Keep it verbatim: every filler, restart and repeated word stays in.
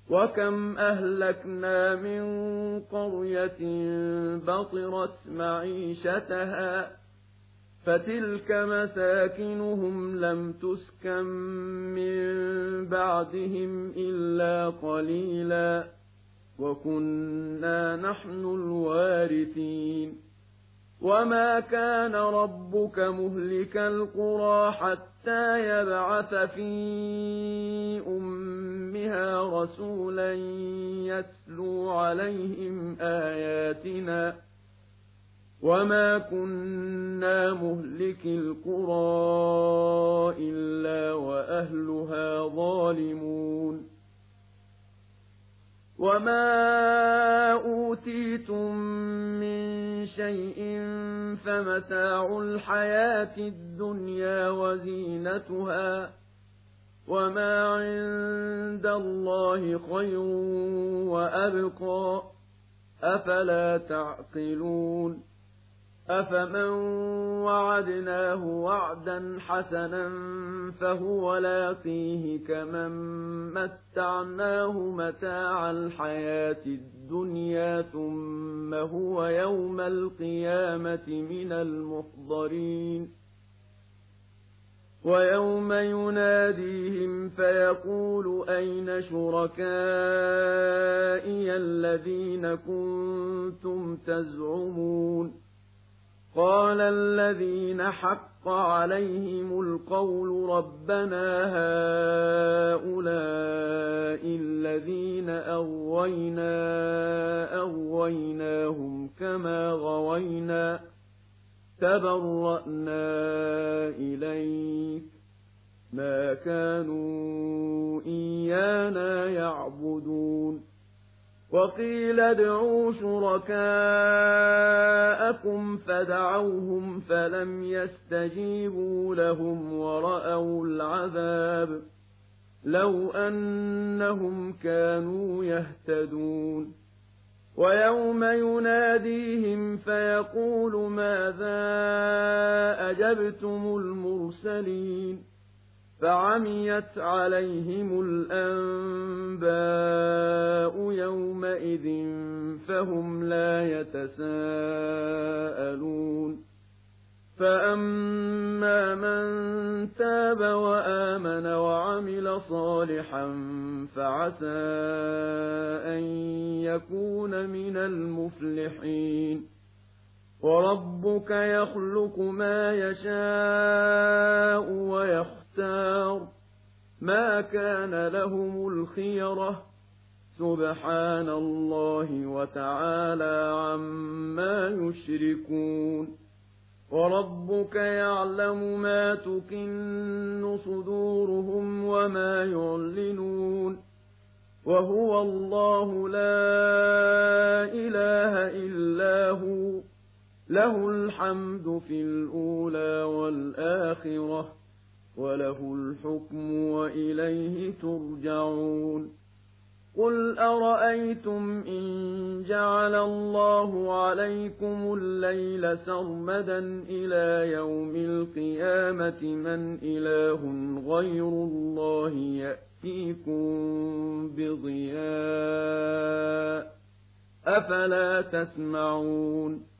وكم أهلكنا من قرية بطرت معيشتها فتلك مساكنهم لم تسكن من بعدهم إلا قليلا وكنا نحن الوارثين وما كان ربك مهلك القرى حتى يبعث في أمها رسولا يتلو عليهم آياتنا وما كنا مهلك القرى إلا وأهلها ظالمون وما أوتيتم من شيء فمتاع الحياة الدنيا وزينتها وما عند الله خير وأبقى أفلا تعقلون أفمن وعدناه وعدا حسنا فهو لاقيه كمن متعناه متاع الحياة الدنيا ثم هو يوم القيامة من المحضرين ويوم يناديهم فيقول أين شركائي الذين كنتم تزعمون قال الذين حق عليهم القول ربنا هؤلاء الذين أغوينا أغويناهم كما غوينا تبرأنا إليك ما كانوا إيانا يعبدون وقيل ادعوا شركاءكم فدعوهم فلم يستجيبوا لهم ورأوا العذاب لو أنهم كانوا يهتدون ويوم يناديهم فيقول ماذا أجبتم المرسلين فعميت عليهم الأنباء يومئذ فهم لا يتساءلون فأما من تاب وآمن وعمل صالحا فعسى أن يكون من المفلحين وربك يخلق ما يشاء ويختار ما كان لهم الخيرة سبحان الله وتعالى عما يشركون وربك يعلم ما تكن صدورهم وما يعلنون وهو الله لا إله إلا هو له الحمد في الأولى والآخرة وله الحكم وإليه ترجعون قل أرأيتم إن جعل الله عليكم الليل سرمدا إلى يوم القيامة من إله غير الله يأتيكم بضياء أفلا تسمعون